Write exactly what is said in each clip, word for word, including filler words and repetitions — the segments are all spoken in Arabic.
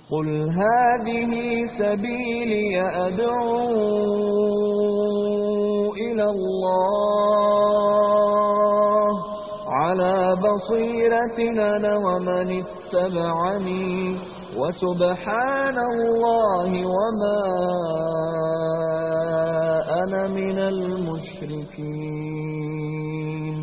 قل هذه سبيلي أدعو إلى الله على بصيرة أنا ومن اتبعني وسبحان الله وما أنا من المشركين.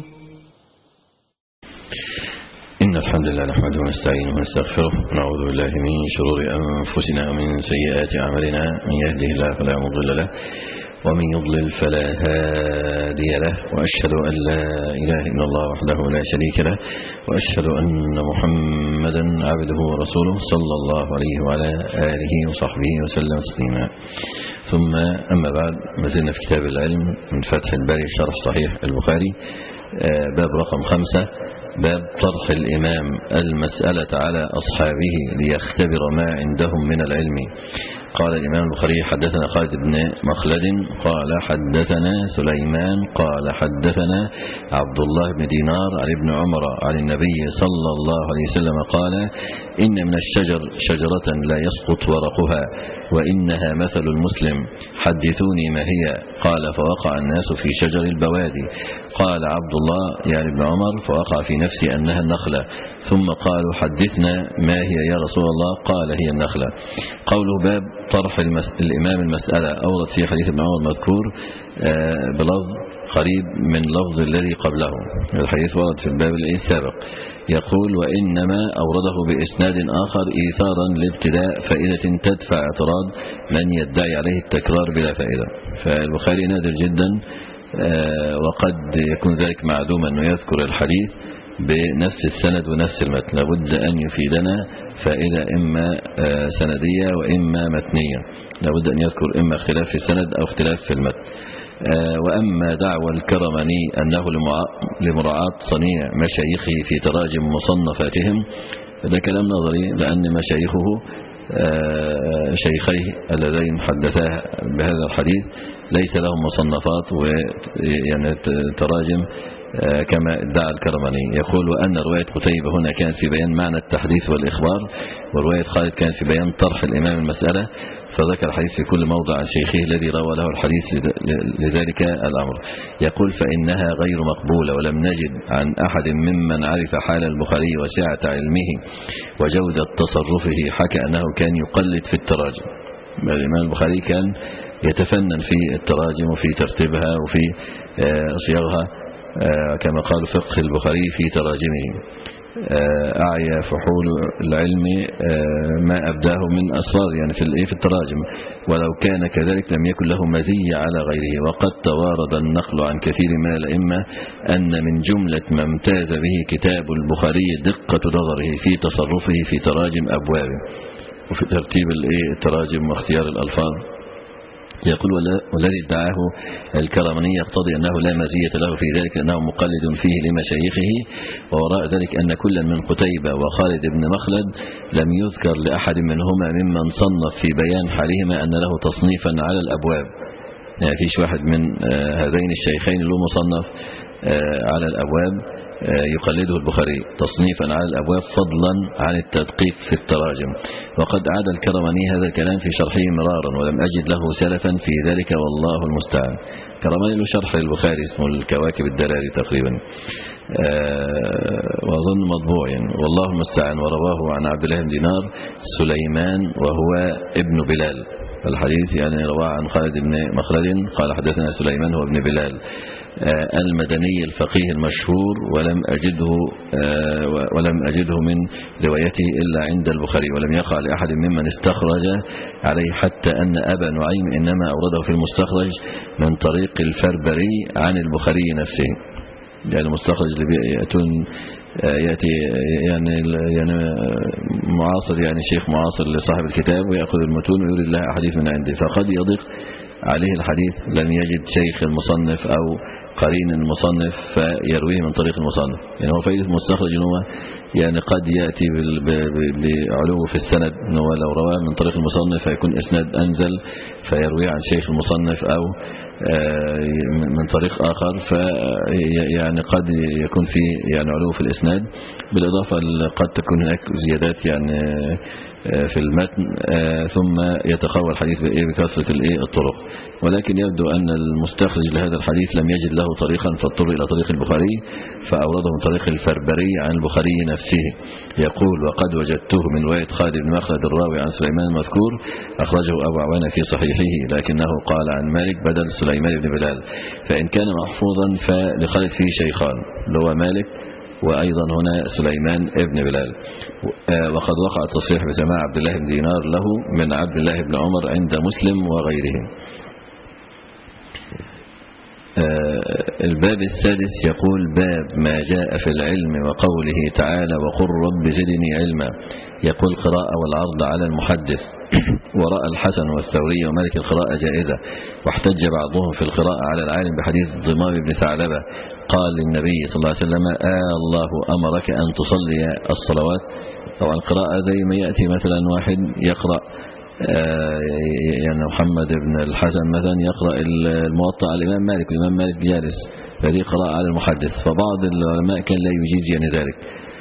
إن الحمد لله نحمده ونستعينه ونستغفره ونعوذ بالله من شرور أنفسنا ومن سيئات أعمالنا، من يهده الله فلا مضل له ومن يضلل فلا هادي له، وأشهد أن لا إله إلا الله وحده لا شريك له، وأشهد أن محمدا عبده ورسوله صلى الله عليه وعلى آله وصحبه وسلم تسليما. ثم أما بعد، ما زلنا في كتاب العلم من فتح الباري شرح صحيح البخاري، باب رقم خمسة، باب طرح الإمام المسألة على أصحابه ليختبر ما عندهم من العلم. قال الإمام البخاري: حدثنا خالد بن مخلد قال حدثنا سليمان قال حدثنا عبد الله بن دينار عن ابن عمر عن النبي صلى الله عليه وسلم قال: إن من الشجر شجرة لا يسقط ورقها وإنها مثل المسلم، حدثوني ما هي؟ قال: فوقع الناس في شجر البوادي. قال عبد الله يعني ابن عمر: فوقع في نفسي أنها النخلة. ثم قالوا: حدثنا ما هي يا رسول الله؟ قال: هي النخلة. قوله باب طرح المس... الإمام المسألة، أورد في حديث ابن عمر المذكور بلفظ قريب من لفظ الذي قبله. الحديث ورد في الباب السابق، يقول: وإنما أورده بإسناد آخر إيثارا لابتداء فائدة تدفع اعتراض من يدعي عليه التكرار بلا فائدة. فالبخاري نادر جدا، وقد يكون ذلك معدوما أنه يذكر الحديث بنفس السند ونفس المتن، لابد أن يفيدنا فائدة إما سندية وإما متنية، لابد أن يذكر إما اختلاف في السند أو اختلاف في المتن. وأما دعوى الكرماني أنه لمراعاة صنيع مشايخه في تراجم مصنفاتهم، هذا كلام نظري، لأن مشايخه شيخيه اللذين حدثاه بهذا الحديث ليس لهم مصنفات ويعني تراجم كما ادعى الكرماني. يقول: وأن رواية قتيبة هنا كانت في بيان معنى التحديث والإخبار، ورواية خالد كانت في بيان طرح الإمام المسألة، فذكر الحديث في كل موضع عن شيخه الذي روى له الحديث لذلك الأمر. يقول: فإنها غير مقبولة، ولم نجد عن أحد ممن عرف حال البخاري وسعة علمه وجودة تصرفه حكى أنه كان يقلد في التراجم. الإمام البخاري كان يتفنن في التراجم وفي ترتيبها وفي صياغها، كما قال فقه البخاري في تراجمه: أعيا فحول العلم ما أبداه من أسرار، يعني في في التراجم، ولو كان كذلك لم يكن له مزية على غيره. وقد توارد النقل عن كثير من الأئمة أن من جملة ما امتاز به كتاب البخاري دقة نظره في تصرفه في تراجم أبوابه وفي ترتيب التراجم واختيار الألفاظ. يقول: والذي ادعاه الكرماني يقتضي أنه لا مزية له في ذلك لأنه مقلد فيه لمشايخه، ووراء ذلك أن كل من قتيبة وخالد بن مخلد لم يذكر لأحد منهما ممن صنف في بيان حالهما أن له تصنيفا على الأبواب. يعني فيش واحد من هذين الشيخين له مصنف على الأبواب يقلده البخاري تصنيفا على الأبواب فضلا عن التدقيق في التراجم. وقد عاد الكرماني هذا الكلام في شرحه مرارا، ولم أجد له سلفا في ذلك والله المستعان. كرماني له شرح البخاري اسمه الكواكب الدلالي تقريبا، وأظن مطبوع يعني، والله المستعان. ورواه عن عبد الله بن دينار سليمان وهو ابن بلال، الحديث يعني رواه عن خالد بن مخلد قال حدثنا سليمان هو ابن بلال المدني الفقيه المشهور، ولم أجده ولم أجده من روايته إلا عند البخاري، ولم يقع لأحد ممن استخرج عليه، حتى أن أبا نعيم إنما أورده في المستخرج من طريق الفربري عن البخاري نفسه. يعني المستخرج اللي يأتون يأتي يعني يعني معاصر، يعني شيخ معاصر لصاحب الكتاب، ويأخذ المتون ويريد لها أحاديث من عنده، فقد يضيق عليه الحديث، لم يجد شيخ المصنف أو قرين المصنف فيرويه من طريق المصنف. يعني هو فائدة المستخرج إنه يعني قد يأتي بعلو في السند، إنه لو رواه من طريق المصنف فيكون إسناد أنزل فيرويه عن شيخ المصنف أو من طريق آخر، فيعني قد يكون في يعني علو في الإسناد، بالإضافة قد تكون هناك زيادات يعني في المتن ثم يتقوى الحديث بكثرة الطرق. ولكن يبدو أن المستخرج لهذا الحديث لم يجد له طريقا فاضطر إلى طريق البخاري فأورده من طريق الفربري عن البخاري نفسه. يقول: وقد وجدته من رواية خالد بن مخلد الراوي عن سليمان المذكور أخرجه أبو عوانة في صحيحه، لكنه قال عن مالك بدل سليمان بن بلال، فإن كان محفوظا فلخالد فيه شيخان اللي هو مالك وأيضا هنا سليمان ابن بلال. وقد وقع التصريح بسماع عبد الله بن دينار له من عبد الله بن عمر عند مسلم وغيره. الباب السادس يقول: باب ما جاء في العلم وقوله تعالى: وقل رب زدني علما. يقول: قراءة والعرض على المحدث. ورأى الحسن والثوري ومالك القراءة جائزة، واحتج بعضهم في القراءة على العالم بحديث ضمام بن ثعلبة قال للنبي صلى الله عليه وسلم: آه الله أمرك أن تصلي الصلوات. طبعا القراءة زي ما يأتي مثلا واحد يقرأ آه يعني محمد بن الحسن مثلا يقرأ الموطأ على الإمام مالك والإمام مالك جالس، فهذه قراءة على المحدث. فبعض العلماء كان لا يجيز يعني ذلك،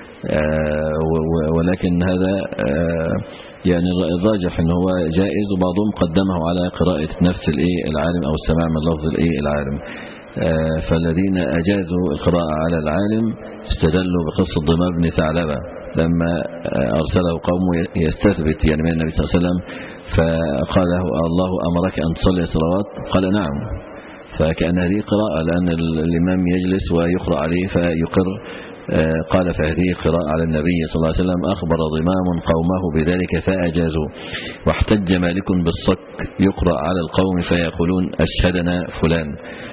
آه ولكن هذا آه يعني الراجح ان هو جائز، وبعضهم قدمه على قراءة نفس الايه العالم او السماع من لفظ الايه العالم. آه فالذين اجازوا القراءة على العالم استدلوا بقصة ضمام بن ثعلبة لما ارسله قومه يستثبت يعني من النبي صلى الله عليه وسلم، فقال له: الله امرك ان تصلي الصلوات؟ قال: نعم. فكأن هذه قراءة، لان الامام يجلس ويقرأ عليه فيقر. قال: فهذه قراءة على النبي صلى الله عليه وسلم. أخبر ضمام قومه بذلك فأجازوا. واحتج مالك بالصك، يقرأ على القوم فيقولون: أشهدنا فلان،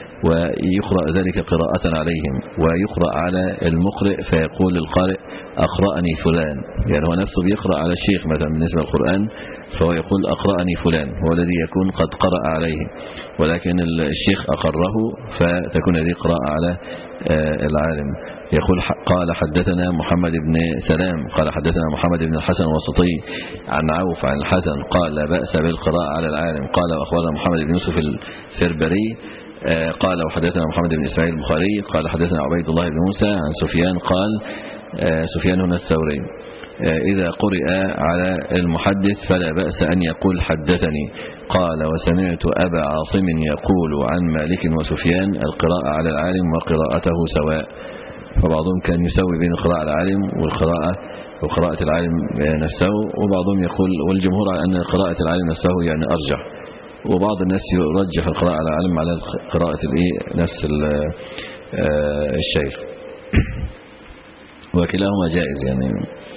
ويقرأ ذلك قراءة عليهم. ويقرأ على المقرئ فيقول القارئ: أقرأني فلان، يعني هو نفسه بيقرأ على الشيخ مثلا بالنسبة للقرآن، فهو يقول: أقرأني فلان، هو الذي يكون قد قرأ عليه، ولكن الشيخ أقره، فتكون هذه قراءة على العالم. يقول: قال حدثنا محمد بن سلام قال حدثنا محمد بن الحسن الوسطي عن عوف عن الحسن قال: لا بأس بالقراءة على العالم. قال: وأخبرنا محمد بن يوسف الفربري قال: وحدثنا محمد بن إسماعيل البخاري قال: حدثنا عبيد الله بن موسى عن سفيان قال: سفيان هنا الثوري: إذا قرئ على المحدث فلا بأس أن يقول حدثني. قال: وسمعت أبا عاصم يقول عن مالك وسفيان: القراءة على العالم وقراءته سواء. فبعضهم كان يسوي بين القراءة على العالم والقراءة وقراءة العالم نفسه، وبعضهم يقول، والجمهور على أن قراءة العالم نفسه يعني أرجح، وبعض الناس يرجح القراءة على العالم على قراءة نفس الشيخ، وكلاهما جائز يعني.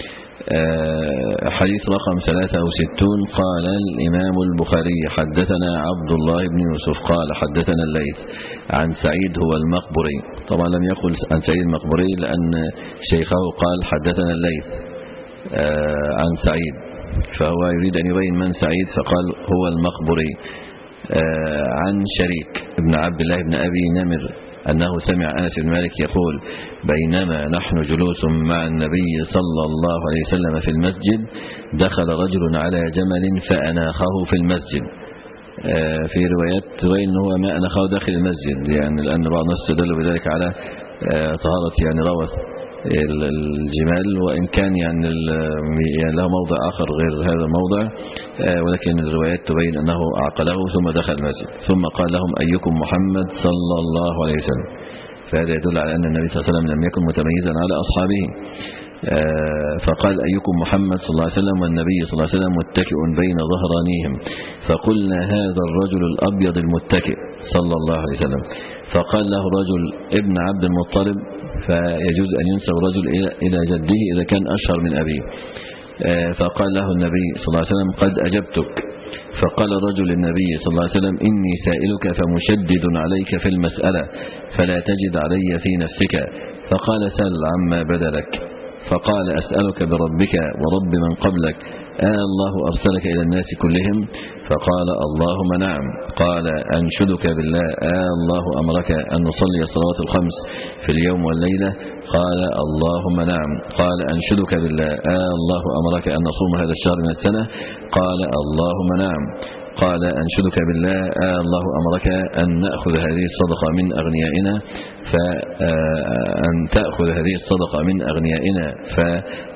حديث رقم ثلاثة وستون. قال الإمام البخاري: حدثنا عبد الله بن يوسف قال: حدثنا الليث عن سعيد هو المقبري. طبعا لم يقل عن سعيد المقبري لأن شيخه قال: حدثنا الليث عن سعيد، فهو يريد أن يبين من سعيد فقال: هو المقبري. عن شريك ابن عبد الله بن أبي نمر أنه سمع أنس بن مالك يقول: بينما نحن جلوس مع النبي صلى الله عليه وسلم في المسجد دخل رجل على جمل فأناخه في المسجد. في روايات تبين أنه ما أناخه داخل المسجد، يعني لأن بعض الناس استدلوا بذلك على طهارة يعني روث الجمال، وإن كان يعني له موضع آخر غير هذا الموضع، ولكن الروايات تبين أنه عقله ثم دخل المسجد ثم قال لهم: أيكم محمد صلى الله عليه وسلم. فهذا يدل على أن النبي صلى الله عليه وسلم لم يكن متميزا على أصحابه. فقال: أيكم محمد صلى الله عليه وسلم، والنبي صلى الله عليه وسلم متكئ بين ظهرانيهم، فقلنا: هذا الرجل الأبيض المتكئ صلى الله عليه وسلم. فقال له رجل: ابن عبد المطلب، فيجوز أن ينسب الرجل إلى جده إذا كان أشهر من أبيه. فقال له النبي صلى الله عليه وسلم: قد أجبتك. فقال رجل للنبي صلى الله عليه وسلم: إني سائلك فمشدد عليك في المسألة فلا تجد علي في نفسك. فقال: سل عما بدلك. فقال: أسألك بربك ورب من قبلك، آه الله أرسلك إلى الناس كلهم؟ فقال: اللهم نعم. قال: أنشدك بالله، آه الله أمرك أن نصلي الصلوات الخمس في اليوم والليلة؟ قال: اللهم نعم. قال: أنشدك بالله، آه الله أمرك أن نصوم هذا الشهر من السنة؟ قال: اللهم نعم. قال: أنشدك بالله، آه الله أمرك أن نأخذ هذه الصدقة من أغنيائنا، فأن تأخذ هذه الصدقة من أغنيائنا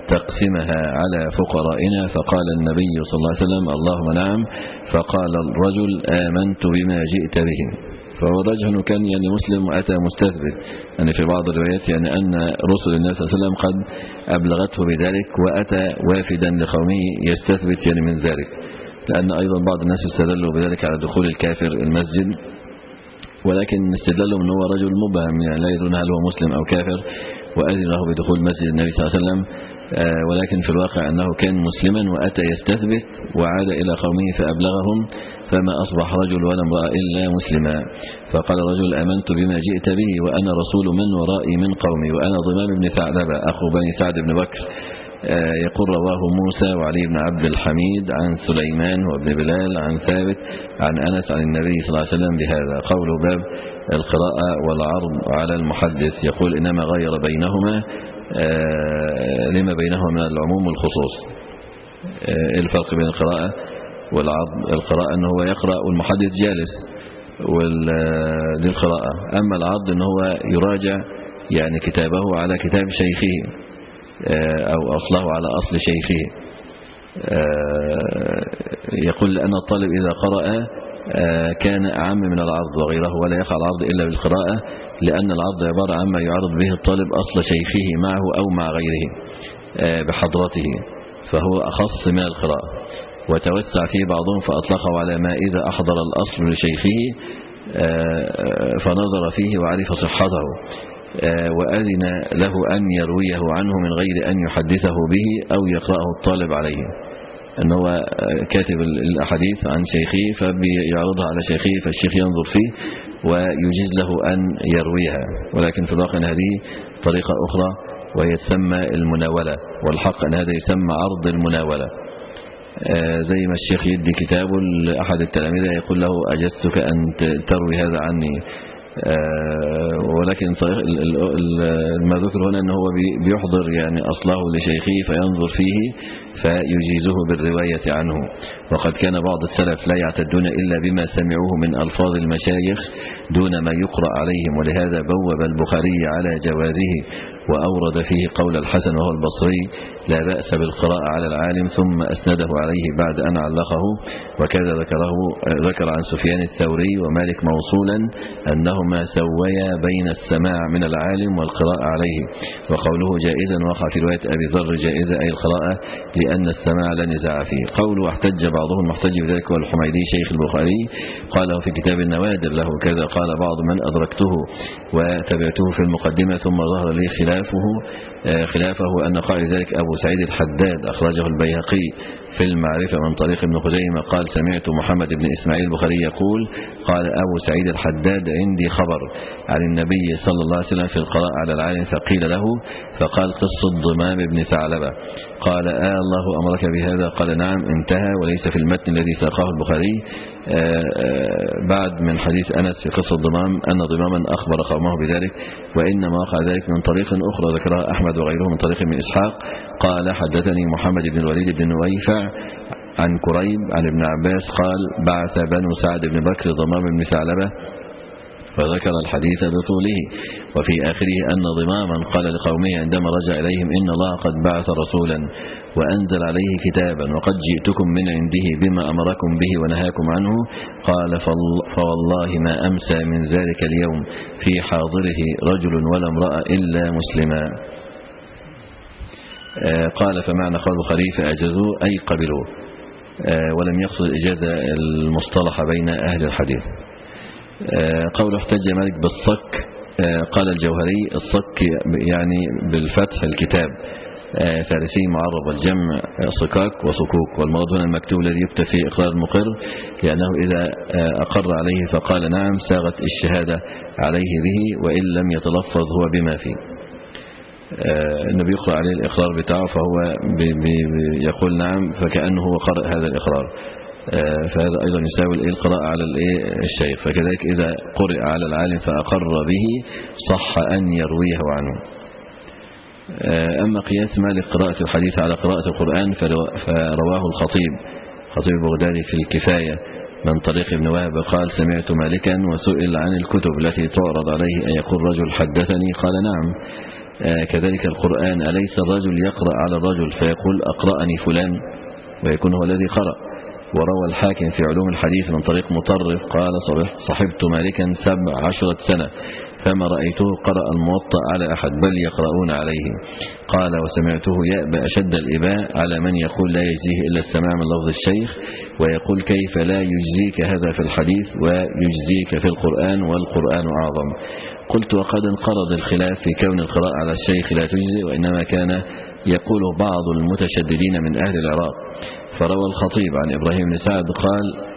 تقسمها على فقرائنا، فقال النبي صلى الله عليه وسلم اللهم نعم، فقال الرجل آمنت بما جئت به. فهو الرجل كان يعني مسلم وأتى مستثبت، يعني في بعض الروايات يعني أن رسل النبي صلى الله عليه وسلم قد أبلغته بذلك، وأتى وافدا لقومه يستثبت يعني من ذلك، لأن أيضا بعض الناس استدلوا بذلك على دخول الكافر المسجد، ولكن استدلوا أنه هو رجل مبهم، يعني لا يدرون هل هو مسلم أو كافر، وأذن له بدخول مسجد النبي صلى الله عليه وسلم، ولكن في الواقع أنه كان مسلما وأتى يستثبت وعاد إلى قومه فأبلغهم، فما أصبح رجل ولا امرأة إلا مسلما. فقال الرجل آمنت بما جئت به وأنا رسول من ورائي من قومي وأنا ضمام بن ثعلبة أخو بني سعد بن بكر. يقول رواه موسى وعلي بن عبد الحميد عن سليمان وابن بلال عن ثابت عن أنس عن النبي صلى الله عليه وسلم بهذا. قول باب القراءة والعرض على المحدث، يقول إنما غير بينهما لما بينهما من العموم والخصوص. الفرق بين القراءة والعرض، القراءة أنه هو يقرأ والمحدث جالس للقراءة، أما العرض أنه هو يراجع يعني كتابه على كتاب شيخه أو أصله على أصل شيخه. يقول أن الطالب إذا قرأ كان أعم من العرض وغيره، ولا يقع العرض إلا بالقراءة، لأن العرض عبارة عما يعرض به الطالب أصل شيخه معه أو مع غيره بحضرته، فهو أخص من القراءة. وتوسع فيه بعضهم فأطلقه على ما إذا أحضر الأصل لشيخه فنظر فيه وعرف صحته وأذن له أن يرويه عنه من غير أن يحدثه به أو يقرأه الطالب عليه، أنه كاتب الأحاديث عن شيخه فبيعرضها على شيخه، فالشيخ ينظر فيه ويجيز له أن يرويها. ولكن في الواقع هذه طريقة أخرى وهي تسمى المناولة، والحق أن هذا يسمى عرض المناولة. زي ما الشيخ يدي كتابه لأحد التلاميذ يقول له أجزتك أن تروي هذا عني، ولكن ما ذكر هنا أنه هو بيحضر يعني أصله لشيخه فينظر فيه فيجيزه بالرواية عنه. وقد كان بعض السلف لا يعتدون إلا بما سمعوه من ألفاظ المشايخ دون ما يقرأ عليهم، ولهذا بوب البخاري على جوازه وأورد فيه قول الحسن وهو البصري لا بأس بالقراءة على العالم، ثم أسنده عليه بعد أن علقه. وكذا ذكره ذكر عن سفيان الثوري ومالك موصولا أنهما سويا بين السماع من العالم والقراءة عليه، وقوله جائزا وقع في رواية أبي ذر جائزة أي القراءة لأن السماع لا نزاع فيه. قوله احتج بعضهم محتج بذلك والحميدي شيخ البخاري قاله في كتاب النوادر له كذا، قال بعض من أدركته وتبعته في المقدمة ثم ظهر لي خلافه خلافه أن قال ذلك أبو سعيد الحداد أخرجه البيهقي في المعرفة من طريق ابن خزيمة قال سمعت محمد بن إسماعيل البخاري يقول قال أبو سعيد الحداد عندي خبر عن النبي صلى الله عليه وسلم في القراءة على العالم، فقيل له فقال قصة ضمام بن ثعلبة، قال آه الله أمرك بهذا؟ قال نعم، انتهى. وليس في المتن الذي ساقه البخاري آآ آآ بعد من حديث أنس في قصة ضمام أن ضماما أخبر قومه بذلك، وإنما وقع ذلك من طريق أخرى ذكرها أحمد وغيره من طريق من إسحاق قال حدثني محمد بن الوليد بن نويفع عن كريب عن ابن عباس قال بعث بنو سعد بن بكر ضمام بن ثعلبة، فذكر الحديث بطوله. وفي آخره أن ضماما قال لقومه عندما رجع إليهم إن الله قد بعث رسولا وأنزل عليه كتابا وقد جئتكم من عنده بما أمركم به ونهاكم عنه، قال فوالله ما أمسى من ذلك اليوم في حاضره رجل ولا امرأة إلا مسلما. قال فمعنى قول البخاري فأجزوه أي قبلوه، ولم يقصد إجازة المصطلح بين أهل الحديث. قول احتج مالك بالصك، قال الجوهري الصك يعني بالفتح الكتاب فارسي معرب، الجمع صكاك وصكوك، والمراد هنا المكتوب الذي يكتب فيه إقرار المقر، لأنه إذا أقر عليه فقال نعم ساغت الشهادة عليه به وإن لم يتلفظ هو بما فيه. النبي يقرأ عليه الإقرار بتاعه فهو بي بي يقول نعم فكأنه هو قرأ هذا الإقرار، فهذا أيضا يساوي القراءة على الشيخ. فكذلك إذا قرأ على العالم فأقر به صح أن يرويه عنه. أما قياس مالك قراءة الحديث على قراءة القرآن فرواه الخطيب خطيب بغدادي في الكفاية من طريق ابن وهب قال سمعت مالكا وسئل عن الكتب التي تعرض عليه أن يقول رجل حدثني قال نعم، كذلك القرآن أليس الرجل يقرأ على الرجل فيقول أقرأني فلان ويكون هو الذي قرأ. وروى الحاكم في علوم الحديث من طريق مطرف قال صحبت مالكا سبع عشرة سنة فما رأيته قرأ الموطأ على أحد بل يقرؤون عليه. قال وسمعته يأبى أشد الإباء على من يقول لا يجزيه إلا السماع من لفظ الشيخ ويقول كيف لا يجزيك هذا في الحديث ويجزيك في القرآن والقرآن أعظم. قلت وقد انقرض الخلاف في كون القراءة على الشيخ لا تجزي وإنما كان يقول بعض المتشددين من أهل العراق. فروى الخطيب عن إبراهيم بن سعد قال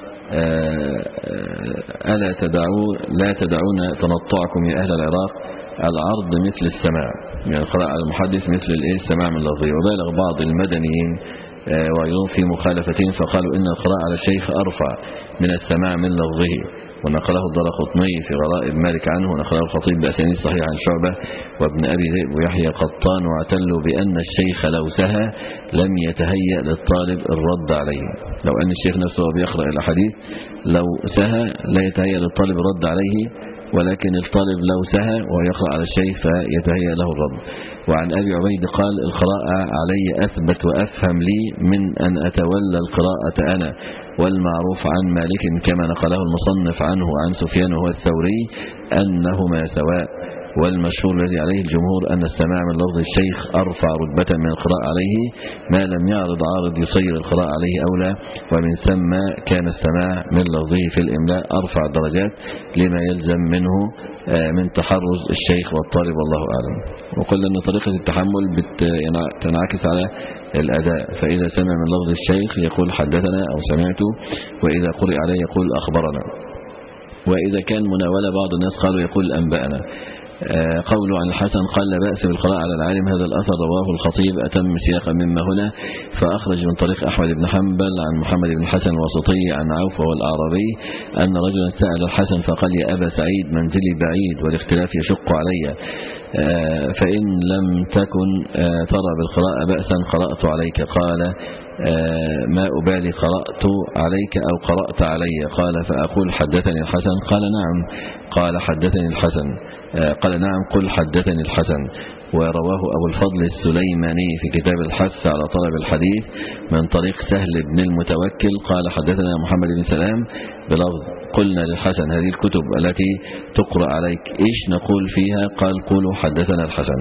ألا تدعوا لا تدعون تنطعكم يا أهل العراق العرض مثل السماع يعني القراءة على المحدث مثل السماع من لفظه. وبالغ بعض المدنيين وأيضا في مخالفتين فقالوا إن القراءة على الشيخ أرفع من السماع من لفظه ونقله الدرقطني في غرائب مالك عنه ونقله الخطيب بأسانيد صحيح عن شعبة وابن أبي ذئب ويحيى القطان واعتلوا بأن الشيخ لو سهى لم يتهيأ للطالب الرد عليه. لو أن الشيخ نفسه بيقرأ الحديث لو سهى لا يتهيأ للطالب الرد عليه ولكن الطالب لو سهى ويقرأ على الشيخ فيتهيأ له الرد. وعن أبي عبيد قال القراءة علي أثبت وأفهم لي من أن أتولى القراءة أنا والمعروف عن مالك كما نقله المصنف عنه عن سفيان وهو الثوري أنهما سواء. والمشهور الذي عليه الجمهور أن السماع من لفظ الشيخ أرفع رتبة من القراءة عليه ما لم يعرض عارض يصير القراءة عليه أولى ومن ثم كان السماع من لفظه في الإملاء أرفع الدرجات لما يلزم منه من تحرز الشيخ والطالب والله أعلم. وقلنا أن طريقة التحمل تنعكس على الأداء فإذا سمع من لفظ الشيخ يقول حدثنا أو سمعت وإذا قرئ عليه يقول أخبرنا وإذا كان مناولة بعض الناس قالوا يقول أنبأنا. قوله عن الحسن قال لا بأس بالقراءة على العالم هذا الأثر رواه الخطيب أتم سياقا مما هنا فأخرج من طريق أحمد بن حنبل عن محمد بن الحسن الوسطي عن عوف والأعرابي أن رجلا سأل الحسن فقال يا أبا سعيد منزلي بعيد والاختلاف يشق علي فإن لم تكن ترى بالقراءة بأسا قرأت عليك قال ما أبالي قرأت عليك أو قرأت علي قال فأقول حدثني الحسن قال نعم قال حدثني الحسن قال نعم قل حدثني الحسن. ورواه أبو الفضل السليماني في كتاب الحث على طلب الحديث من طريق سهل بن المتوكل قال حدثنا محمد بن سلام بلفظ قلنا للحسن هذه الكتب التي تقرأ عليك إيش نقول فيها قال قولوا حدثنا الحسن.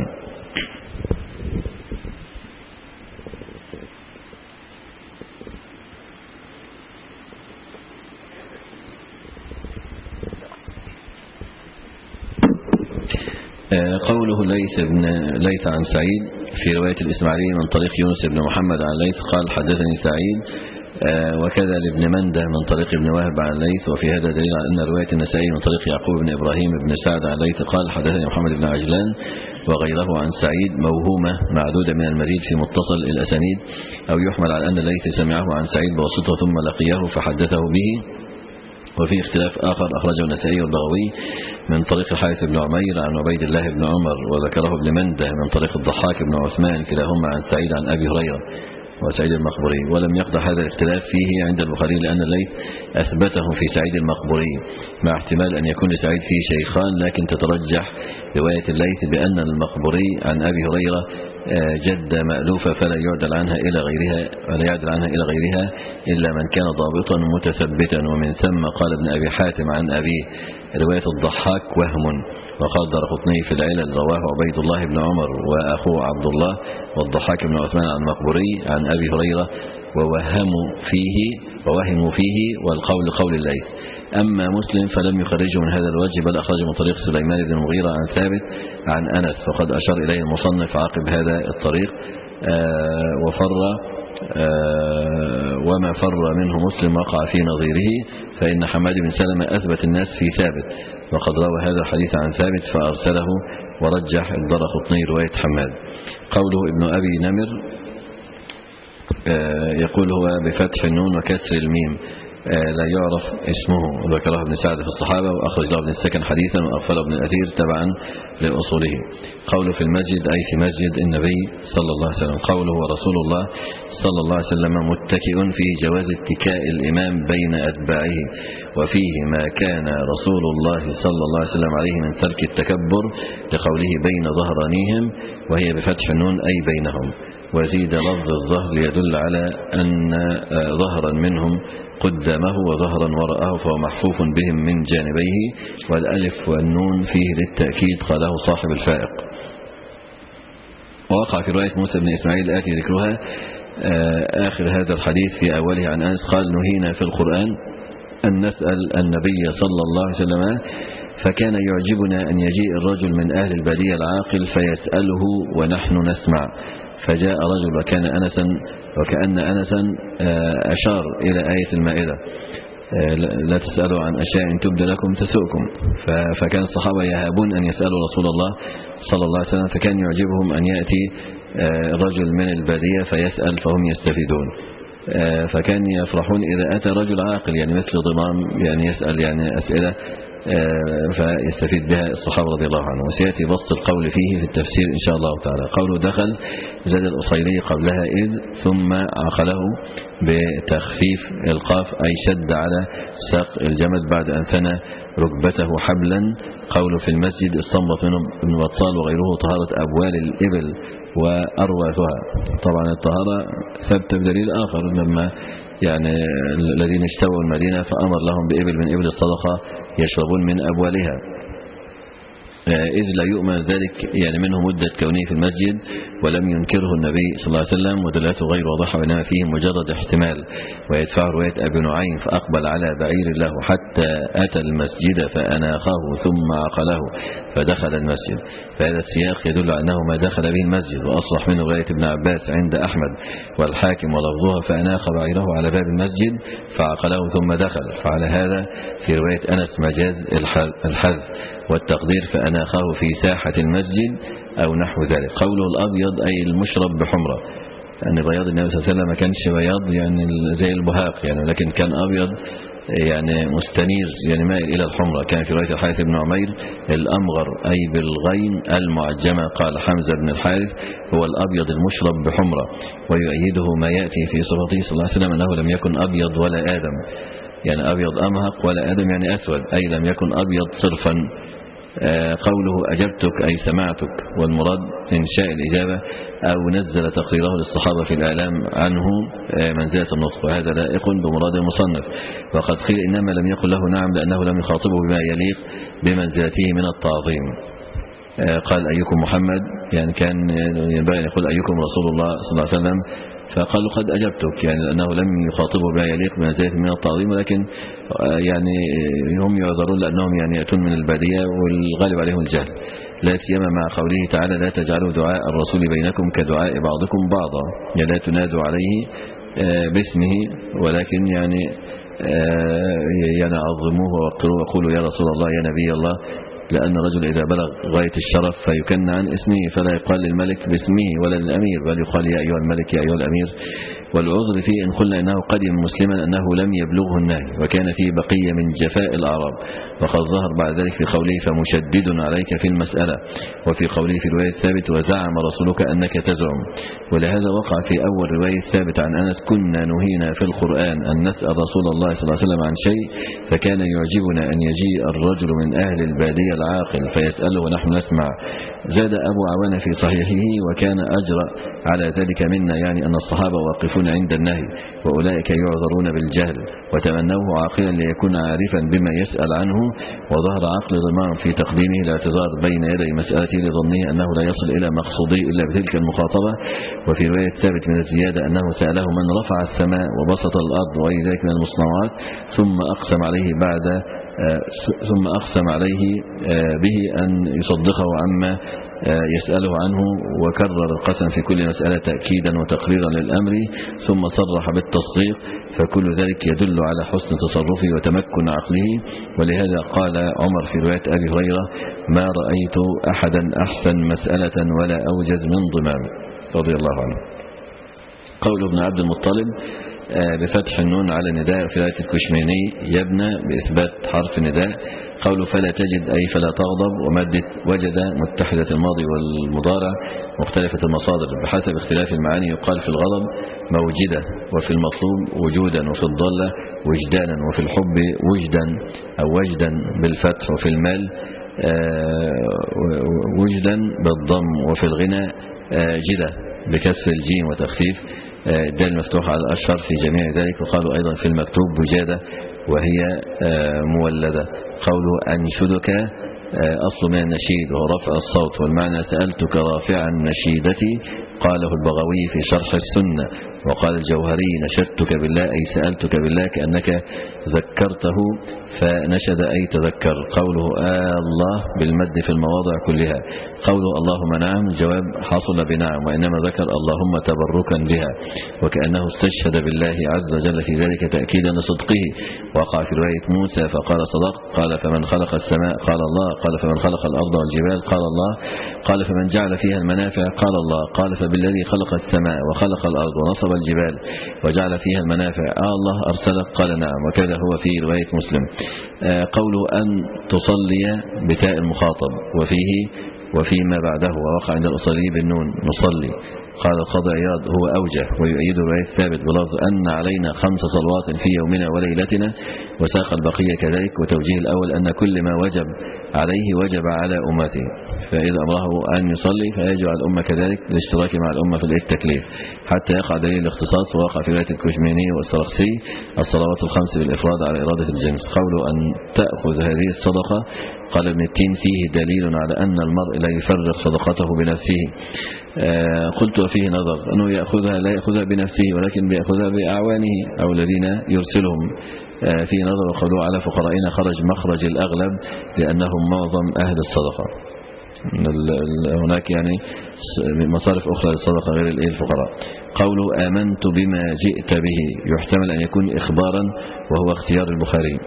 قوله ليث بن ليث عن سعيد في رواية الإسماعيلي من طريق يونس بن محمد عن ليث قال حدثني سعيد وكذا لابن منده من طريق ابن وهب عن ليث وفي هذا دليل على أن رواية النسائي من طريق يعقوب بن إبراهيم بن سعد عن ليث قال حدثني محمد بن عجلان وغيره عن سعيد موهومة معدودة من المزيد في متصل الأسانيد أو يحمل على أن ليث سمعه عن سعيد بواسطة ثم لقيه فحدثه به. وفي اختلاف آخر أخرجه النسائي والبغوي من طريق الحارث بن عمير عن عبيد الله بن عمر وذكره ابن منده من طريق الضحاك بن عثمان كلاهما عن سعيد عن أبي هريرة وسعيد المقبوري. ولم يقدح هذا الاختلاف فيه عند البخاري لأن الليث أثبته في سعيد المقبوري مع احتمال أن يكون لسعيد فيه شيخان لكن تترجح رواية الليث بأن المقبوري عن أبي هريرة جد مألوفة فلا يعدل عنها إلى غيرها ولا يعدل عنها إلى غيرها إلا من كان ضابطا متثبتا. ومن ثم قال ابن أبي حاتم عن أبيه رواية الضحاك وهم. وقال الدرقطني في العلل رواه عبيد الله بن عمر وأخوه عبد الله والضحاك بن عثمان عن المقبوري عن أبي هريرة ووهموا فيه ووهموا فيه والقول قول الليث. أما مسلم فلم يخرجه من هذا الوجه بل أخرجه من طريق سليمان بن المغيرة عن ثابت عن أنس فقد أشار إليه المصنف عقب هذا الطريق آه وفر آه وما فر منه مسلم وقع في نظيره فإن حماد بن سلمة أثبت الناس في ثابت وقد روى هذا الحديث عن ثابت فأرسله ورجح الدرقطني رواية حماد. قوله ابن أبي نمر آه يقول هو بفتح النون وكسر الميم لا يعرف اسمه. ذكره ابن سعد في الصحابة، وأخرج له ابن السكن حديثا، وأغفل ابن الأثير تبعا لأصوله. قوله في المسجد أي في مسجد النبي صلى الله عليه وسلم. قوله ورسول الله صلى الله عليه وسلم متكئ، فيه جواز اتكاء الإمام بين أتباعه، وفيه ما كان رسول الله صلى الله عليه وسلم عليه من ترك التكبر لقوله بين ظهرانيهم، وهي بفتح النون أي بينهم، وزيد لفظ الظهر ليدل على أن ظهرا منهم قدامه وظهرا وراءه، فهو محفوف بهم من جانبيه، والألف والنون فيه للتأكيد قاله صاحب الفائق. ووقع في رواية موسى بن إسماعيل آتي ذكرها آخر هذا الحديث في أوله عن أنس قال نهينا في القرآن أن نسأل النبي صلى الله عليه وسلم، فكان يعجبنا أن يجيء الرجل من أهل البادية العاقل فيسأله ونحن نسمع، فجاء رجل وكان أنسا وكأن أنسا أشار إلى آية المائدة لا تسألوا عن أشياء تبدى لكم تسؤكم، فكان الصحابة يهابون أن يسألوا رسول الله صلى الله عليه وسلم، فكان يعجبهم أن يأتي رجل من البادية فيسأل فهم يستفيدون، فكان يفرحون إذا أتى رجل عاقل يعني مثل ضمام يعني يسأل يعني أسئلة فيستفيد بها الصحابة رضي الله عنهم. وسيأتي بسط القول فيه في التفسير إن شاء الله تعالى. قوله دخل زاد الأصيلي قبلها إذ ثم عقله بتخفيف القاف أي شد على ساق الجمل بعد أن ثنى ركبته حبلا. قوله في المسجد استنبط منه ابن بطال وغيره طهارة أبوال الإبل وأرواثها. طبعا الطهارة ثبت بدليل آخر لما يعني الذين اشتروا المدينة فأمر لهم بإبل من إبل الصدقة يشربون من أبوالها، إذ لا يؤمن ذلك يعني منه مدة كونه في المسجد، ولم ينكره النبي صلى الله عليه وسلم، ودلالته غير واضحة وإنما فيه مجرد احتمال. ويدفع رواية أبي نعيم فأقبل على بعير له حتى أتى المسجد فأناخه ثم عقله فدخل المسجد، فهذا السياق يدل على أنه ما دخل به المسجد. وأصلح منه رواية ابن عباس عند أحمد والحاكم ولفظها فأناخ بعيره على باب المسجد فعقله ثم دخل، فعلى هذا في رواية أنس مجاز الحذف والتقدير فأناخه في ساحة المسجد أو نحو ذلك. قوله الأبيض أي المشرب بحمرة، أن بياض النبي صلى الله عليه وسلم ما كانش بياض يعني زي البهاق يعني، لكن كان أبيض يعني مستنير يعني مائل إلى الحمرة. كان في رواية الحارث بن عمير الأمغر أي بالغين المعجمة، قال حمزة بن الحارث هو الأبيض المشرب بحمرة. ويؤيده ما يأتي في صفته صلى الله عليه وسلم أنه لم يكن أبيض ولا آدم، يعني أبيض أمهق ولا آدم يعني أسود، أي لم يكن أبيض صرفا. قوله أجبتك أي سمعتك، والمراد إنشاء الإجابة أو نزل تقريره للصحابة في الإعلام عنه منزلة النطق، وهذا لائق بمراد المصنف. وقد قيل إنما لم يقل له نعم لأنه لم يخاطبه بما يليق بمنزلته من التعظيم. قال أيكم محمد، يعني كان ينبغي أن يقول أيكم رسول الله صلى الله عليه وسلم، فقالوا قد أجبتك يعني لأنه لم يخاطبه بما يليق بمنزلته من التعظيم، ولكن يعني هم يعذرون لأنهم يعني يأتون من البادية والغالب عليهم الجهل، لا سيما مع قوله تعالى لا تجعلوا دعاء الرسول بينكم كدعاء بعضكم بعضا، يعني لا تنادوا عليه باسمه ولكن يعني يعني عظموه ووقروه وقولوا يا رسول الله يا نبي الله، لأن الرجل إذا بلغ غاية الشرف فيكن عن اسمه، فلا يقال للملك باسمه ولا للأمير، بل يقال يا أيها الملك يا أيها الأمير. والعذر فيه إن قلنا أنه قدم مسلما أنه لم يبلغه النهي، وكان فيه بقية من جفاء الأعراب، وقد ظهر بعد ذلك في قوله فمشدد عليك في المسألة، وفي قوله في رواية ثابت وزعم رسولك أنك تزعم. ولهذا وقع في أول رواية ثابت عن أنس كنا نهينا في القرآن أن نسأل رسول الله صلى الله عليه وسلم عن شيء، فكان يعجبنا أن يجيء الرجل من أهل البادية العاقل فيسأله ونحن نسمع. زاد أبو عوانة في صحيحه وكان أجرأ على ذلك منا، يعني أن الصحابة واقفون عند النهي وأولئك يعذرون بالجهل، وتمنوه عاقلا ليكون عارفا بما يسأل عنه، وظهر عقل ضمان في تقديمه الاعتذار بين يدي مسألته لظنه أنه لا يصل إلى مقصوده إلا بتلك المخاطبة. وفي رواية ثابت من الزيادة أنه سأله من رفع السماء وبسط الأرض وغير ذلك من المصنوعات، ثم أقسم عليه بعد ثم أقسم عليه به أن يصدقه عما يسأله عنه، وكرر القسم في كل مسألة تأكيدا وتقريرا للأمر، ثم صرح بالتصديق، فكل ذلك يدل على حسن تصرفه وتمكن عقله. ولهذا قال عمر في رواية أبي هريرة ما رأيت أحدا أحسن مسألة ولا أوجز من ضمام رضي الله عنه. قول ابن عبد المطلب بفتح النون على نداء في رواية الكشميني يبنى بإثبات حرف نداء. قوله فلا تجد أي فلا تغضب، ومادة وجد متحدة الماضي والمضارع مختلفة المصادر بحسب اختلاف المعاني. يقال في الغضب موجدة، وفي المطلوب وجودا، وفي الضالة وجدانا، وفي الحب وجدا أو وجدا بالفتح، وفي المال وجدا بالضم، وفي الغنى جدة بكسر الجيم وتخفيف الدال المفتوحة على الأشهر في جميع ذلك. وقالوا أيضا في المكتوب وجادة وهي مولدة. قوله أنشدك أصل من النشيد وهو رفع الصوت، والمعنى سألتك رافعا نشيدتي، قاله البغوي في شرح السنة. وقال الجوهري نشدتك بالله أي سألتك بالله كأنك ذكرته، فنشد أي تذكر. قوله آه الله بالمد في المواضع كلها. قوله اللهم نعم الجواب حصل بنعم، وإنما ذكر اللهم تبركا بها، وكأنه استشهد بالله عز وجل في ذلك تأكيدا لصدقه. وقع في رواية موسى فقال صدقت، قال فمن خلق السماء قال الله، قال فمن خلق الأرض والجبال قال الله، قال فمن جعل فيها المنافع قال الله، قال فبالذي خلق السماء وخلق الأرض ونصب الجبال وجعل فيها المنافع آه الله أرسلك قال نعم. وكذا هو في رواية مسلم. قوله أن تصلي بتاء المخاطب وفيه وفيما بعده، ووقع عند الأصلي بالنون نصلي. قال القاضي عياض هو أوجه، ويؤيد الرواية الثابت بلفظ أن علينا خمس صلوات في يومنا وليلتنا، وساق البقية كذلك. وتوجيه الأول أن كل ما وجب عليه وجب على أمته، فإذا أمره أن يصلي فيجب على الأمة كذلك للاشتراك مع الأمة في التكليف حتى يقع دليل الاختصاص. ووقع في رواية الكشميني والسرخسي الصلوات الخمس بالإفراد على إرادة الجنس. قوله أن تأخذ هذه الصدقة قال ابن التين فيه دليل على أن المرء لا يفرغ صدقته بنفسه. آه قلت وفيه نظر أنه يأخذها لا يأخذها بنفسه، ولكن بيأخذها بأعوانه أو الذين يرسلهم. آه في نظر وقالوا على فقرائنا خرج مخرج الأغلب لأنهم معظم أهل الصدقة. هناك يعني مصارف أخرى للصدقة غير الفقراء. قوله آمنت بما جئت به يحتمل أن يكون إخبارا، وهو اختيار البخاري،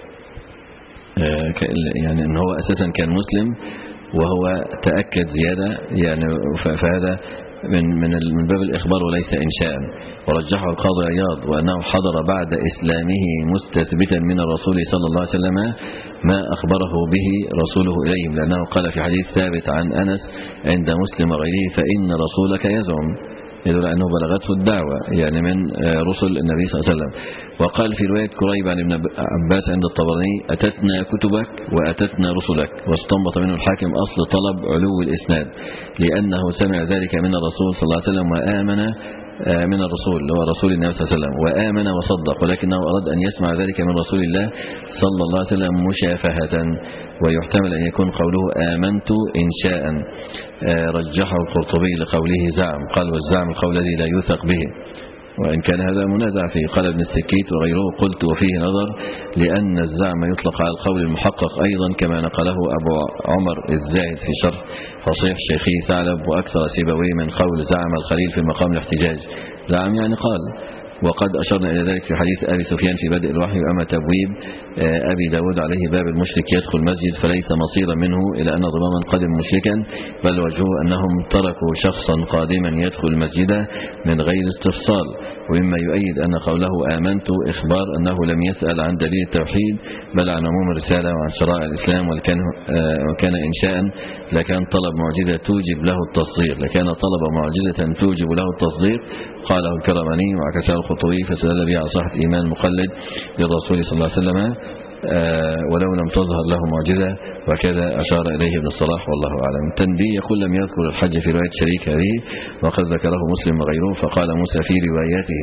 يعني أنه هو أساسا كان مسلم وهو تأكد زيادة، يعني فهذا من من من باب الإخبار وليس إنشاء. ورجحه القاضي عياض وأنه حضر بعد إسلامه مستثبتا من الرسول صلى الله عليه وسلم ما أخبره به رسوله إليهم، لأنه قال في حديث ثابت عن أنس عند مسلم وغيره فإن رسولك يزعم، يدل أنه بلغته الدعوة يعني من رسل النبي صلى الله عليه وسلم. وقال في رواية كريب عن ابن عباس عند الطبراني أتتنا كتبك وأتتنا رسلك، واستنبط منه الحاكم أصل طلب علو الإسناد لأنه سمع ذلك من الرسول صلى الله عليه وسلم وآمن من الرسول اللي هو رسول النبي صلى الله عليه وسلم وآمن وصدق، ولكنه أراد أن يسمع ذلك من رسول الله صلى الله عليه وسلم مشافهة. ويحتمل أن يكون قوله آمنت إنشاء. رجحه القرطبي لقوله زعم، قال والزعم القول الذي لا يوثق به، وإن كان هذا منازع فيه. قال ابن السكيت وغيره قلت وفيه نظر، لأن الزعم يطلق على القول المحقق أيضا كما نقله أبو عمر الزاهد في شرح فصيح شيخي ثعلب وأكثر سيبوي من قول زعم الخليل في مقام الاحتجاج. زعم يعني قال. وقد أشرنا إلى ذلك في حديث أبي سفيان في بدء الوحي. وأما تبويب أبي داود عليه باب المشرك يدخل المسجد فليس مصيرا منه إلى أن ضماما قدم مشركا، بل وجهه أنهم تركوا شخصا قادما يدخل المسجد من غير استفصال. ومما يؤيد أن قوله آمنت إخبار أنه لم يسأل عن دليل التوحيد بل عن عموم الرسالة وعن شرائع الإسلام، وكان إنشاء لكان طلب معجزة توجب له التصديق، لكان طلب معجزة توجب له التصديق. قاله الكرماني وعكسه الخطوي فسدل به على صحة إيمان المقلد للرسول صلى الله عليه وسلم ولو لم تظهر له معجزة، وكذا أشار إليه ابن الصلاح والله أعلم. تنبيه يقول لم يذكر الحج في رواية شريك هذه وقد ذكره مسلم وغيره. فقال موسى في رواياته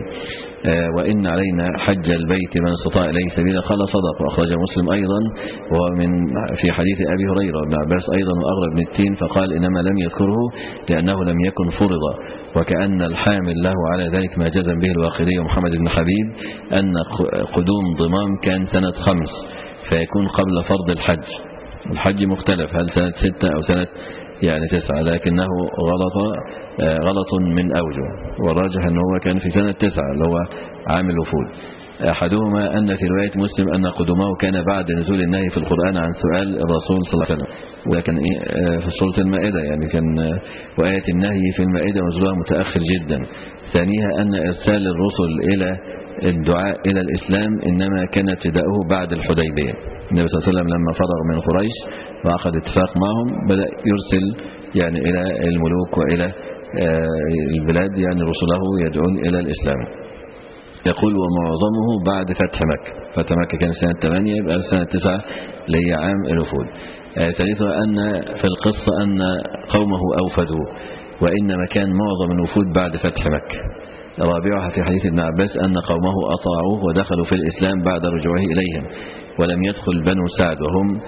وإن علينا حج البيت من استطاع إليه سبيلا قال صدق. وأخرج مسلم أيضا ومن في حديث أبي هريرة وابن عباس أيضا وأغرب بن التين فقال إنما لم يذكره لأنه لم يكن فرض، وكأن الحامل له على ذلك ما جزم به الواقدي ومحمد بن حبيب أن قدوم ضمام كان سنة خمس فيكون قبل فرض الحج. الحج مختلف هل سنة ستة أو سنة يعني تسعة، لكنه غلط غلط من أوجه، والراجح أنه كان في سنة تسعة اللي هو عام الوفود. أحدهما أن في رواية مسلم أن قدومه كان بعد نزول النهي في القرآن عن سؤال الرسول صلى الله عليه وسلم، ولكن في سورة المائدة، يعني كان وآية النهي في المائدة نزولها متأخر جدا. ثانيها أن إرسال الرسل إلى الدعاء إلى الإسلام إنما كان ابتداؤه بعد الحديبية. النبي صلى الله عليه وسلم لما فرغ من قريش وعقد اتفاق معهم بدأ يرسل يعني إلى الملوك وإلى البلاد يعني رسله يدعون إلى الإسلام. يقول ومعظمه بعد فتح مكة. فتح مكة كان سنة ثمانية، يبقى سنة تسعة اللي هي عام الوفود. ثالثها أن في القصة أن قومه أوفدوه، وإنما كان معظم الوفود بعد فتح مكة. رابعها في حديث ابن عباس أن قومه أطاعوه ودخلوا في الإسلام بعد رجوعه إليهم، ولم يدخل بنو سعد وهم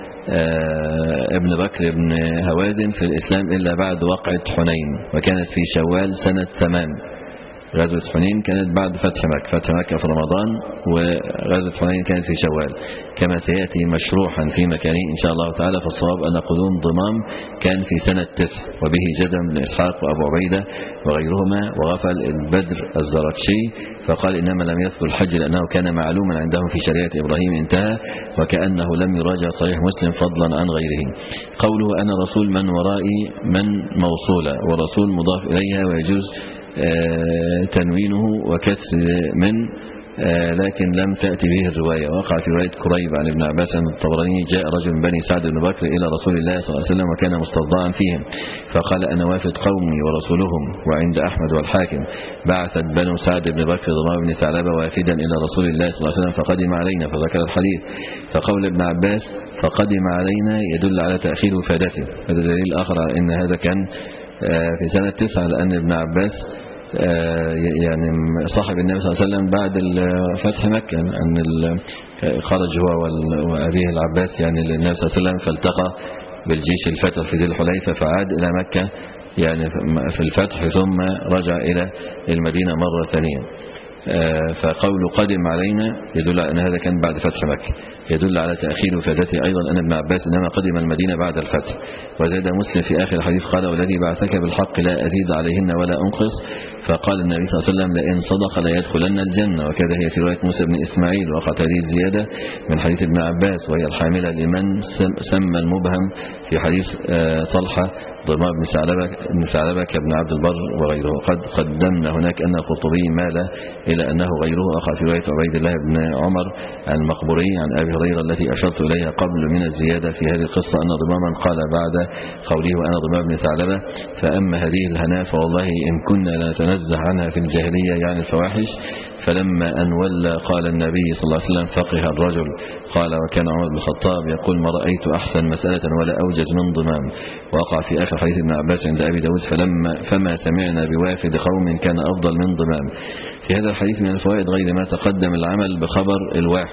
ابن بكر بن هوازن في الإسلام إلا بعد وقعة حنين، وكانت في شوال سنة ثمان. غزوة حنين كانت بعد فتح مكة، فتح مكة في رمضان، وغزوة حنين كانت في شوال، كما سيأتي مشروحا في مكانه إن شاء الله تعالى. فالصواب أن قدوم ضمام كان في سنة تسع، وبه جدم بن إسحاق وأبو عبيدة وغيرهما، وغفل البدر الزركشي فقال إنما لم يذكر الحج لأنه كان معلوما عندهم في شريعة إبراهيم، انتهى، وكأنه لم يراجع صحيح مسلم فضلا عن غيره. قوله أنا رسول من ورائي من موصولة، ورسول مضاف إليها، ويجوز تنوينه وكسر من، لكن لم تأتي به الرواية. وقع في رواية كريب عن ابن عباس عن الطبراني جاء رجل من بني سعد بن بكر إلى رسول الله صلى الله عليه وسلم وكان مستضاعا فيهم، فقال أنا وافد قومي ورسولهم. وعند أحمد والحاكم بعثت بنو سعد بن بكر ضمام بن ثعلبة وافدا إلى رسول الله صلى الله عليه وسلم فقدم علينا، فذكر الحديث. فقول ابن عباس فقدم علينا يدل على تأخير وفادته. هذا دليل آخر على أن هذا كان في سنة تسعة، لأن ابن عباس يعني صاحب النبي صلى الله عليه وسلم بعد فتح مكة، أن خرج هو وأبيه العباس يعني للنبي صلى الله عليه وسلم، فالتقى بالجيش الفتح في ذي الحليفة، فعاد إلى مكة يعني في الفتح، ثم رجع إلى المدينة مرة ثانية. فقول قدم علينا يدل على أن هذا كان بعد فتح مكة، يدل على تأخير وفادته أيضا أن ابن عباس إنما قدم المدينة بعد الفتح. وزاد مسلم في آخر الحديث قال والذي بعثك بالحق لا أزيد عليهن ولا أنقص. فقال النبي صلى الله عليه وسلم لئن صدق لا يدخلن الجنة، وكذا هي في رواية موسى بن إسماعيل. وقعت هذه الزيادة من حديث ابن عباس، وهي الحاملة لمن سمى المبهم في حديث طلحة ضمام بن ثعلبة بن ثعلبة كابن عبد البر وغيره. قد قدمنا هناك أن القرطبي مال إلى أنه غيره. وقع في رواية عبيد الله بن عمر عن المقبوري عن أبي هريرة التي أشرت إليها قبل من الزيادة في هذه القصة أن ضماما قال بعد قوله وأنا ضمام بن ثعلبة. فأما هذه الهناء فوالله إن كنا لنتنزه عنها في الجاهلية يعني الفواحش، فلما أن ولى قال النبي صلى الله عليه وسلم فقه الرجل. قال وكان عمر بن الخطاب يقول ما رأيت أحسن مسألة ولا أوجز من ضمام. وقع في آخر حديث ابن عباس عند أبي داود فلما فما سمعنا بوافد قوم كان أفضل من ضمام. في هذا الحديث من الفوائد غير ما تقدم العمل بخبر الواحد،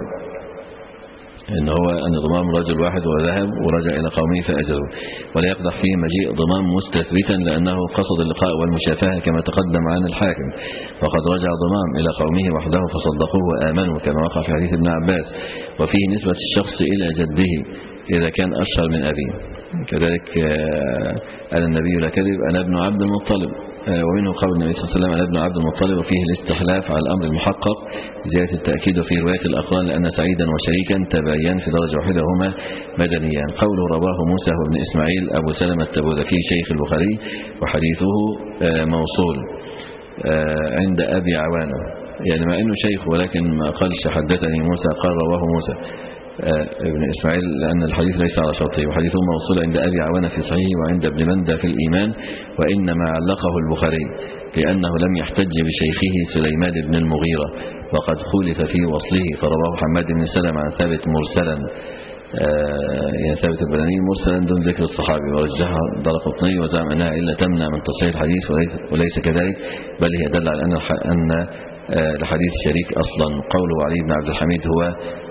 إن هو أن ضمام رجل واحد وذهب ورجع إلى قومه فأجروا، ولا يقدح فيه مجيء ضمام مستثبتا لأنه قصد اللقاء والمشافهة كما تقدم عن الحاكم. وقد رجع ضمام إلى قومه وحده فصدقوه وآمنوا كما وقع في حديث ابن عباس. وفيه نسبة الشخص إلى جده إذا كان أشهر من أبيه. كذلك أنا النبي لا كذب أنا ابن عبد المطلب، ومنه قول النبي صلى الله عليه وسلم أنا ابن عبد المطلب. وفيه الاستحلاف على الأمر المحقق زيادة التأكيد. وفي رواية الأقران لأن سعيدا وشريكا تباين في درجة واحدة هما مدنيان. قوله رواه موسى وابن إسماعيل أبو سلمة التبوذكي شيخ البخاري، وحديثه موصول عند أبي عوانة، يعني مع أنه شيخ ولكن ما قالش حدثني موسى قال رواه موسى ابن إسماعيل لأن الحديث ليس على شرطه. وحديثه موصول عند أبي عوانة في صحيح وعند ابن مندى في الإيمان، وإنما علقه البخاري لأنه لم يحتج بشيخه سليمان بن المغيرة، وقد خولف في وصله فرواه حماد بن سلم عن ثابت مرسلا، يعني ثابت البناني مرسلا دون ذكر الصحابي، ورجحها الدارقطني وزعم أنها إلا تمنع من تصحيح الحديث وليس كذلك، بل هي دل على أن أن الحديث شريك أصلا. قوله علي بن عبد الحميد هو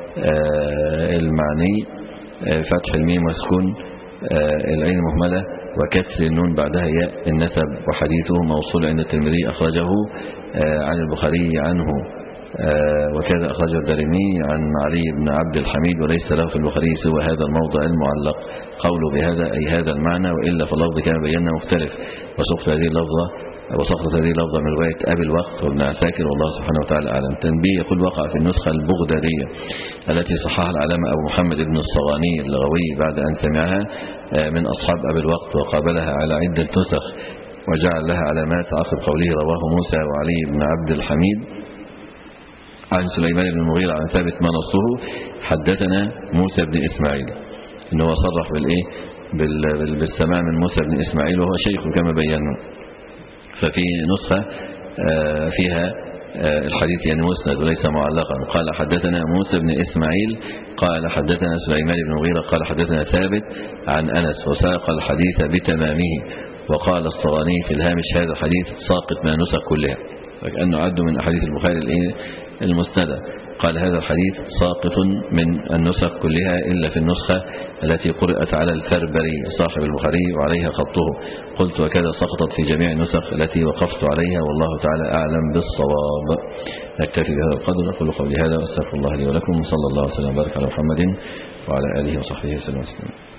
المعني فتح الميم وسكون العين مهملة وكسر النون بعدها ياء النسب. وحديثه موصول عند الترمذي أخرجه عن البخاري عنه، وكذا أخرجه الدارمي عن علي بن عبد الحميد، وليس له في البخاري سوى هذا الموضع المعلق. قوله بهذا أي هذا المعنى، وإلا فاللفظ كما بينا مختلف، وسقط هذه اللفظة وسقطت هذه اللفظة من رواية أبي الوقت وابن عساكر والله سبحانه وتعالى أعلم. تنبيه يقول وقع في النسخة البغدادية التي صححها العلامة أبو محمد بن الصواني اللغوي بعد أن سمعها من أصحاب أبي الوقت وقابلها على عدة نسخ وجعل لها علامات عقب قوله رواه موسى وعلي بن عبد الحميد عن سليمان بن المغيرة عن ثابت ما نصه حدثنا موسى بن إسماعيل، إنه صرح بالإيه بالسماع من موسى بن إسماعيل وهو شيخ كما بينا. ففي نسخة فيها الحديث يعني مسند وليس معلقا، قال حدثنا موسى بن إسماعيل قال حدثنا سليمان بن المغيرة قال حدثنا ثابت عن أنس وساق الحديث بتمامه. وقال الصواني في الهامش هذا الحديث ساقط من النسخ كلها، فكأنه عد من أحاديث البخاري المسندة. قال هذا الحديث ساقط من النسخ كلها إلا في النسخة التي قرأت على الفربري صاحب البخاري وعليها خطه. قلت وكذا سقطت في جميع النسخ التي وقفت عليها والله تعالى أعلم بالصواب. نكتفي بهذا القدر. أقول قولي هذا واستغفر الله لي ولكم. صلى الله وسلم وبارك على محمد وعلى آله وصحبه وسلم.